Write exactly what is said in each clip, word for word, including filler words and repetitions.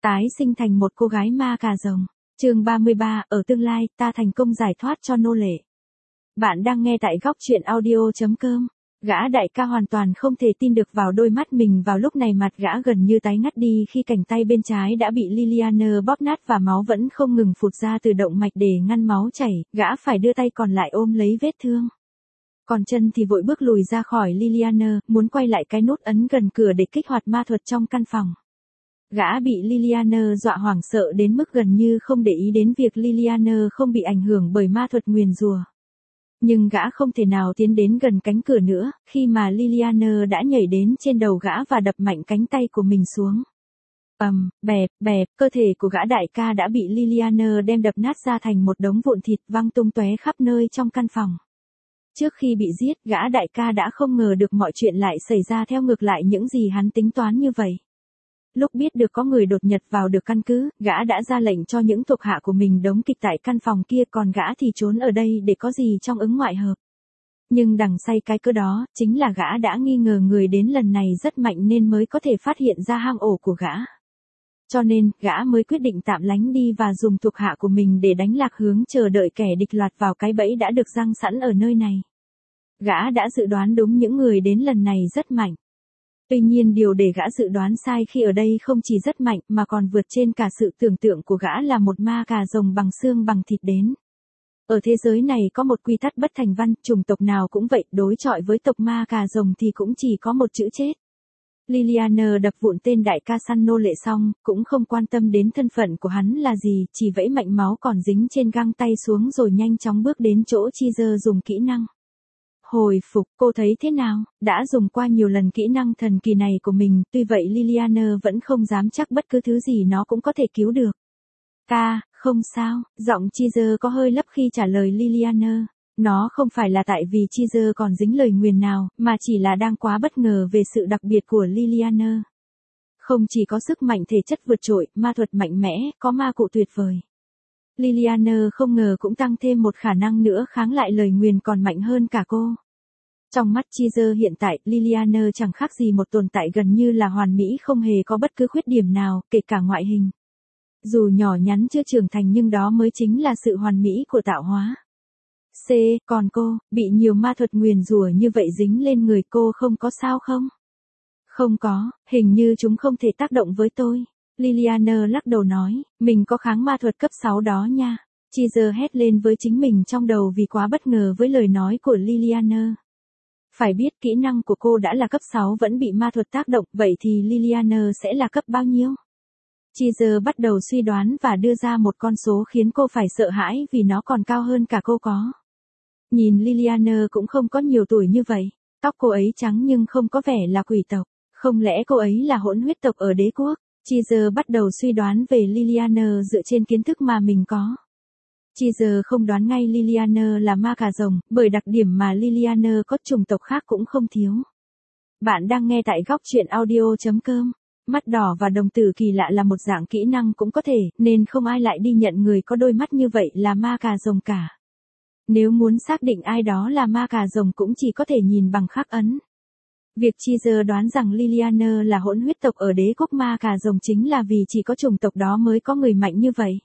Tái sinh thành một cô gái ma cà rồng. Chương ba mươi ba, ở tương lai, ta thành công giải thoát cho nô lệ. Bạn đang nghe tại góc truyện audio chấm com. Gã đại ca hoàn toàn không thể tin được vào đôi mắt mình, vào lúc này mặt gã gần như tái ngắt đi khi cánh tay bên trái đã bị Liliana bóp nát và máu vẫn không ngừng phụt ra từ động mạch để ngăn máu chảy, gã phải đưa tay còn lại ôm lấy vết thương. Còn chân thì vội bước lùi ra khỏi Liliana, muốn quay lại cái nút ấn gần cửa để kích hoạt ma thuật trong căn phòng. Gã bị Liliana dọa hoảng sợ đến mức gần như không để ý đến việc Liliana không bị ảnh hưởng bởi ma thuật nguyền rủa. Nhưng gã không thể nào tiến đến gần cánh cửa nữa, khi mà Liliana đã nhảy đến trên đầu gã và đập mạnh cánh tay của mình xuống. Ầm, um, bẹp, bẹp, cơ thể của gã đại ca đã bị Liliana đem đập nát ra thành một đống vụn thịt văng tung tóe khắp nơi trong căn phòng. Trước khi bị giết, gã đại ca đã không ngờ được mọi chuyện lại xảy ra theo ngược lại những gì hắn tính toán như vậy. Lúc biết được có người đột nhập vào được căn cứ, gã đã ra lệnh cho những thuộc hạ của mình đóng kịch tại căn phòng kia, còn gã thì trốn ở đây để có gì trong ứng ngoại hợp. Nhưng đằng say cái cớ đó, chính là gã đã nghi ngờ người đến lần này rất mạnh nên mới có thể phát hiện ra hang ổ của gã. Cho nên, gã mới quyết định tạm lánh đi và dùng thuộc hạ của mình để đánh lạc hướng, chờ đợi kẻ địch loạt vào cái bẫy đã được giăng sẵn ở nơi này. Gã đã dự đoán đúng những người đến lần này rất mạnh. Tuy nhiên điều để gã dự đoán sai khi ở đây không chỉ rất mạnh mà còn vượt trên cả sự tưởng tượng của gã là một ma cà rồng bằng xương bằng thịt đến. Ở thế giới này có một quy tắc bất thành văn, chủng tộc nào cũng vậy, đối chọi với tộc ma cà rồng thì cũng chỉ có một chữ chết. Liliana đập vụn tên đại ca săn nô lệ xong, cũng không quan tâm đến thân phận của hắn là gì, chỉ vẫy mạnh máu còn dính trên găng tay xuống rồi nhanh chóng bước đến chỗ Cheezer dùng kỹ năng hồi phục. Cô thấy thế nào? Đã dùng qua nhiều lần kỹ năng thần kỳ này của mình, tuy vậy Liliana vẫn không dám chắc bất cứ thứ gì nó cũng có thể cứu được. Ca, không sao, giọng Cheezer có hơi lấp khi trả lời Liliana. Nó không phải là tại vì Cheezer còn dính lời nguyền nào, mà chỉ là đang quá bất ngờ về sự đặc biệt của Liliana. Không chỉ có sức mạnh thể chất vượt trội, ma thuật mạnh mẽ, có ma cụ tuyệt vời. Liliana không ngờ cũng tăng thêm một khả năng nữa kháng lại lời nguyền còn mạnh hơn cả cô. Trong mắt Cheezer hiện tại, Liliana chẳng khác gì một tồn tại gần như là hoàn mỹ, không hề có bất cứ khuyết điểm nào, kể cả ngoại hình. Dù nhỏ nhắn chưa trưởng thành nhưng đó mới chính là sự hoàn mỹ của tạo hóa. C, còn cô, bị nhiều ma thuật nguyền rủa như vậy dính lên người cô không có sao không? Không có, hình như chúng không thể tác động với tôi. Liliana lắc đầu nói, mình có kháng ma thuật cấp sáu đó nha. Cheezer hét lên với chính mình trong đầu vì quá bất ngờ với lời nói của Liliana. Phải biết kỹ năng của cô đã là cấp sáu vẫn bị ma thuật tác động, vậy thì Liliana sẽ là cấp bao nhiêu? Cheezer bắt đầu suy đoán và đưa ra một con số khiến cô phải sợ hãi vì nó còn cao hơn cả cô có. Nhìn Liliana cũng không có nhiều tuổi như vậy, tóc cô ấy trắng nhưng không có vẻ là quỷ tộc, không lẽ cô ấy là hỗn huyết tộc ở đế quốc? Cheezer bắt đầu suy đoán về Liliana dựa trên kiến thức mà mình có. Cheezer không đoán ngay Liliana là ma cà rồng, bởi đặc điểm mà Liliana có chủng tộc khác cũng không thiếu. Bạn đang nghe tại góc truyện audio chấm com. Mắt đỏ và đồng tử kỳ lạ là một dạng kỹ năng cũng có thể, nên không ai lại đi nhận người có đôi mắt như vậy là ma cà rồng cả. Nếu muốn xác định ai đó là ma cà rồng cũng chỉ có thể nhìn bằng khắc ấn. Việc Cheezer đoán rằng Liliana là hỗn huyết tộc ở đế quốc ma cà rồng chính là vì chỉ có chủng tộc đó mới có người mạnh như vậy.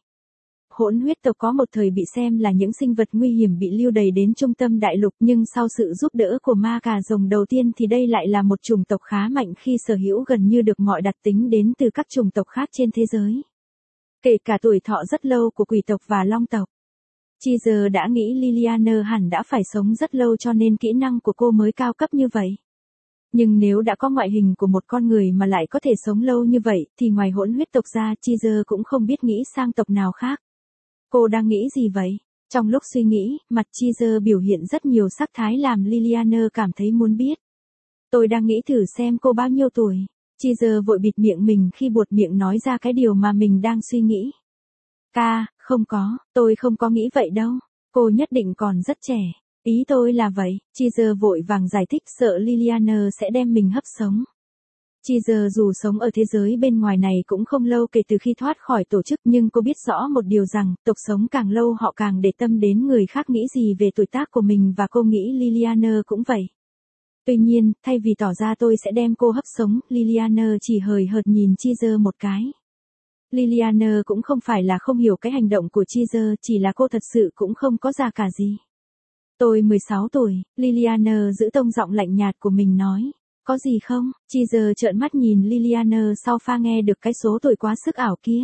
Hỗn huyết tộc có một thời bị xem là những sinh vật nguy hiểm bị lưu đày đến trung tâm đại lục, nhưng sau sự giúp đỡ của ma cà rồng đầu tiên thì đây lại là một chủng tộc khá mạnh khi sở hữu gần như được mọi đặc tính đến từ các chủng tộc khác trên thế giới. Kể cả tuổi thọ rất lâu của quỷ tộc và long tộc. Cheezer đã nghĩ Liliana hẳn đã phải sống rất lâu cho nên kỹ năng của cô mới cao cấp như vậy. Nhưng nếu đã có ngoại hình của một con người mà lại có thể sống lâu như vậy, thì ngoài hỗn huyết tộc ra, Cheezer cũng không biết nghĩ sang tộc nào khác. Cô đang nghĩ gì vậy? Trong lúc suy nghĩ, mặt Cheezer biểu hiện rất nhiều sắc thái làm Liliana cảm thấy muốn biết. Tôi đang nghĩ thử xem cô bao nhiêu tuổi. Cheezer vội bịt miệng mình khi buột miệng nói ra cái điều mà mình đang suy nghĩ. Ca, không có, tôi không có nghĩ vậy đâu. Cô nhất định còn rất trẻ. Ý tôi là vậy, Cheezer vội vàng giải thích sợ Liliana sẽ đem mình hấp sống. Cheezer dù sống ở thế giới bên ngoài này cũng không lâu kể từ khi thoát khỏi tổ chức, nhưng cô biết rõ một điều rằng, tộc sống càng lâu họ càng để tâm đến người khác nghĩ gì về tuổi tác của mình và cô nghĩ Liliana cũng vậy. Tuy nhiên, thay vì tỏ ra tôi sẽ đem cô hấp sống, Liliana chỉ hời hợt nhìn Cheezer một cái. Liliana cũng không phải là không hiểu cái hành động của Cheezer, chỉ là cô thật sự cũng không có già cả gì. Tôi mười sáu tuổi, Liliana giữ tông giọng lạnh nhạt của mình nói. Có gì không? Cheezer trợn mắt nhìn Liliana sau pha nghe được cái số tuổi quá sức ảo kia.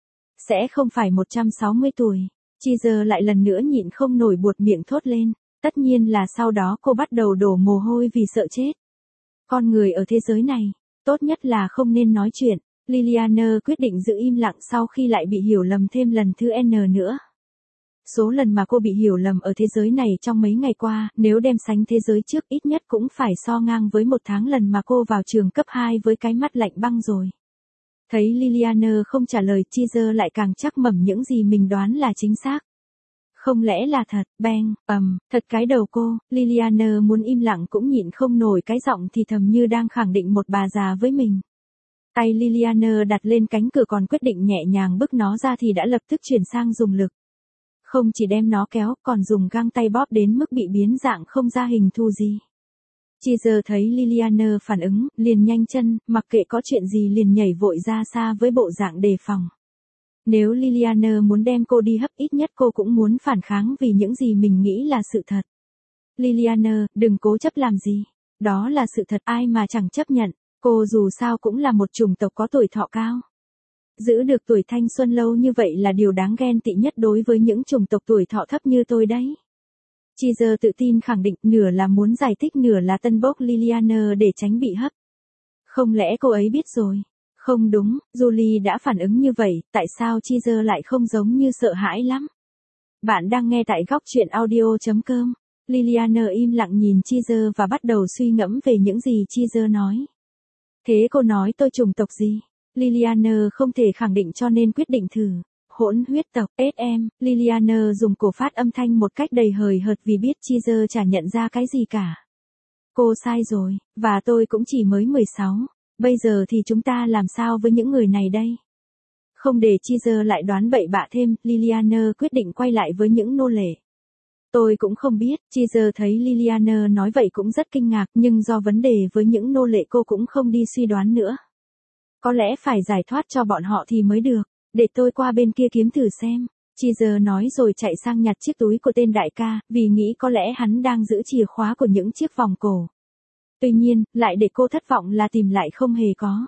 Sẽ không phải một trăm sáu mươi tuổi. Cheezer lại lần nữa nhịn không nổi buột miệng thốt lên. Tất nhiên là sau đó cô bắt đầu đổ mồ hôi vì sợ chết. Con người ở thế giới này, tốt nhất là không nên nói chuyện. Liliana quyết định giữ im lặng sau khi lại bị hiểu lầm thêm lần thứ N nữa. Số lần mà cô bị hiểu lầm ở thế giới này trong mấy ngày qua, nếu đem sánh thế giới trước ít nhất cũng phải so ngang với một tháng lần mà cô vào trường cấp hai với cái mắt lạnh băng rồi. Thấy Liliana không trả lời, Cheezer lại càng chắc mẩm những gì mình đoán là chính xác. Không lẽ là thật? Bang, ầm, thật cái đầu cô. Liliana muốn im lặng cũng nhịn không nổi cái giọng thì thầm như đang khẳng định một bà già với mình. Tay Liliana đặt lên cánh cửa còn quyết định nhẹ nhàng bức nó ra thì đã lập tức chuyển sang dùng lực. Không chỉ đem nó kéo, còn dùng găng tay bóp đến mức bị biến dạng không ra hình thù gì. Cheezer thấy Liliana phản ứng, liền nhanh chân, mặc kệ có chuyện gì liền nhảy vội ra xa với bộ dạng đề phòng. Nếu Liliana muốn đem cô đi hấp ít nhất cô cũng muốn phản kháng vì những gì mình nghĩ là sự thật. Liliana, đừng cố chấp làm gì. Đó là sự thật, ai mà chẳng chấp nhận. Cô dù sao cũng là một chủng tộc có tuổi thọ cao. Giữ được tuổi thanh xuân lâu như vậy là điều đáng ghen tị nhất đối với những chủng tộc tuổi thọ thấp như tôi đấy. Cheezer tự tin khẳng định, nửa là muốn giải thích nửa là tân bốc Liliana để tránh bị hấp. Không lẽ cô ấy biết rồi? Không đúng, Julie đã phản ứng như vậy, tại sao Cheezer lại không giống như sợ hãi lắm? Bạn đang nghe tại góc truyện audio chấm com. Liliana im lặng nhìn Cheezer và bắt đầu suy ngẫm về những gì Cheezer nói. Thế cô nói tôi chủng tộc gì? Liliana không thể khẳng định cho nên quyết định thử. Hỗn huyết tộc, ét em, Liliana dùng cổ phát âm thanh một cách đầy hời hợt vì biết Cheezer chả nhận ra cái gì cả. Cô sai rồi, và tôi cũng chỉ mới mười sáu. Bây giờ thì chúng ta làm sao với những người này đây? Không để Cheezer lại đoán bậy bạ thêm, Liliana quyết định quay lại với những nô lệ. Tôi cũng không biết, Cheezer thấy Liliana nói vậy cũng rất kinh ngạc, nhưng do vấn đề với những nô lệ cô cũng không đi suy đoán nữa. Có lẽ phải giải thoát cho bọn họ thì mới được, để tôi qua bên kia kiếm thử xem. Cheezer nói rồi chạy sang nhặt chiếc túi của tên đại ca, vì nghĩ có lẽ hắn đang giữ chìa khóa của những chiếc vòng cổ. Tuy nhiên, lại để cô thất vọng là tìm lại không hề có.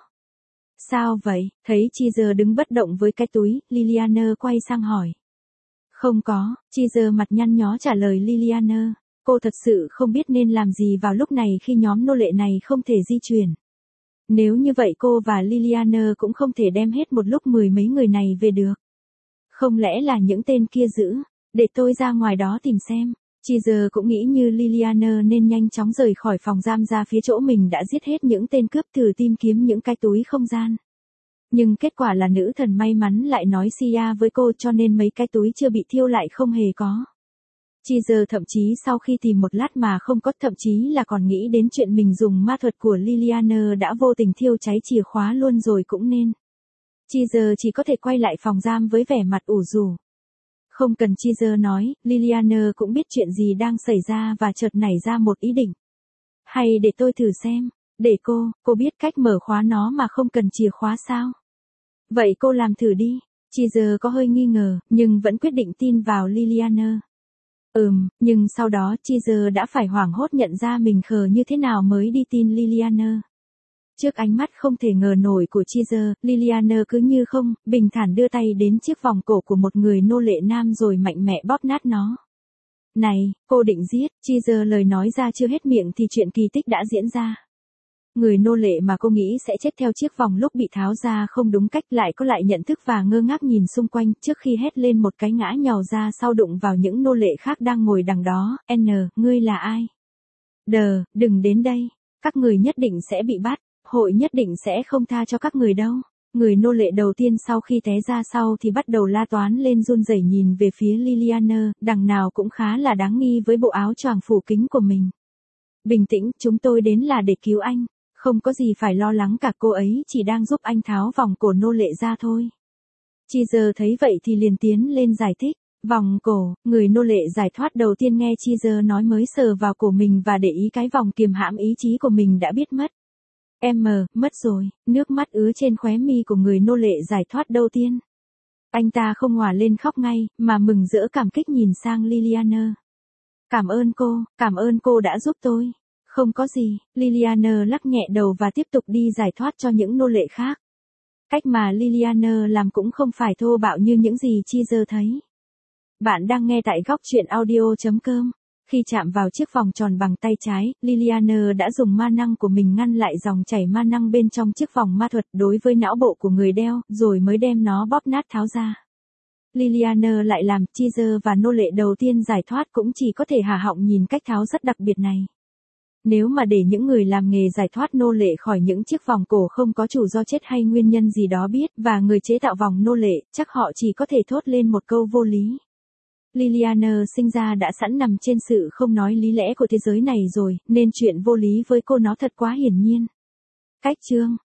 Sao vậy? Thấy Cheezer đứng bất động với cái túi, Liliana quay sang hỏi. Không có, Cheezer mặt nhăn nhó trả lời Liliana. Cô thật sự không biết nên làm gì vào lúc này khi nhóm nô lệ này không thể di chuyển. Nếu như vậy cô và Liliana cũng không thể đem hết một lúc mười mấy người này về được. Không lẽ là những tên kia giữ? Để tôi ra ngoài đó tìm xem. Cheezer cũng nghĩ như Liliana nên nhanh chóng rời khỏi phòng giam ra phía chỗ mình đã giết hết những tên cướp thử tìm kiếm những cái túi không gian. Nhưng kết quả là nữ thần may mắn lại nói Sia với cô cho nên mấy cái túi chưa bị thiêu lại không hề có. Cheezer thậm chí sau khi tìm một lát mà không có, thậm chí là còn nghĩ đến chuyện mình dùng ma thuật của Liliana đã vô tình thiêu cháy chìa khóa luôn rồi cũng nên. Cheezer chỉ có thể quay lại phòng giam với vẻ mặt ủ rũ. Không cần Cheezer nói, Liliana cũng biết chuyện gì đang xảy ra và chợt nảy ra một ý định. Hay để tôi thử xem, để cô, cô biết cách mở khóa nó mà không cần chìa khóa sao? Vậy cô làm thử đi. Cheezer có hơi nghi ngờ, nhưng vẫn quyết định tin vào Liliana. Ừm, nhưng sau đó Cheezer đã phải hoảng hốt nhận ra mình khờ như thế nào mới đi tin Liliana. Trước ánh mắt không thể ngờ nổi của Cheezer, Liliana cứ như không, bình thản đưa tay đến chiếc vòng cổ của một người nô lệ nam rồi mạnh mẽ bóp nát nó. Này, cô định giết, Cheezer lời nói ra chưa hết miệng thì chuyện kỳ tích đã diễn ra. Người nô lệ mà cô nghĩ sẽ chết theo chiếc vòng lúc bị tháo ra không đúng cách lại có lại nhận thức và ngơ ngác nhìn xung quanh trước khi hét lên một cái ngã nhào ra sau đụng vào những nô lệ khác đang ngồi đằng đó. N, ngươi là ai? Đờ, đừng đến đây. Các người nhất định sẽ bị bắt. Hội nhất định sẽ không tha cho các người đâu. Người nô lệ đầu tiên sau khi té ra sau thì bắt đầu la toán lên run rẩy nhìn về phía Liliana, đằng nào cũng khá là đáng nghi với bộ áo choàng phủ kính của mình. Bình tĩnh, chúng tôi đến là để cứu anh. Không có gì phải lo lắng cả, cô ấy chỉ đang giúp anh tháo vòng cổ nô lệ ra thôi. Cheezer thấy vậy thì liền tiến lên giải thích. Vòng cổ, người nô lệ giải thoát đầu tiên nghe Cheezer nói mới sờ vào cổ mình và để ý cái vòng kiềm hãm ý chí của mình đã biết mất. Em mờ, mất rồi, nước mắt ứa trên khóe mi của người nô lệ giải thoát đầu tiên. Anh ta không hòa lên khóc ngay, mà mừng rỡ cảm kích nhìn sang Liliana. Cảm ơn cô, cảm ơn cô đã giúp tôi. Không có gì, Liliana lắc nhẹ đầu và tiếp tục đi giải thoát cho những nô lệ khác. Cách mà Liliana làm cũng không phải thô bạo như những gì Cheezer thấy. Bạn đang nghe tại góc truyện audio chấm com. Khi chạm vào chiếc vòng tròn bằng tay trái, Liliana đã dùng ma năng của mình ngăn lại dòng chảy ma năng bên trong chiếc vòng ma thuật đối với não bộ của người đeo, rồi mới đem nó bóp nát tháo ra. Liliana lại làm, Cheezer và nô lệ đầu tiên giải thoát cũng chỉ có thể há họng nhìn cách tháo rất đặc biệt này. Nếu mà để những người làm nghề giải thoát nô lệ khỏi những chiếc vòng cổ không có chủ do chết hay nguyên nhân gì đó biết, và người chế tạo vòng nô lệ, chắc họ chỉ có thể thốt lên một câu vô lý. Liliana sinh ra đã sẵn nằm trên sự không nói lý lẽ của thế giới này rồi, nên chuyện vô lý với cô nó thật quá hiển nhiên. Cách chương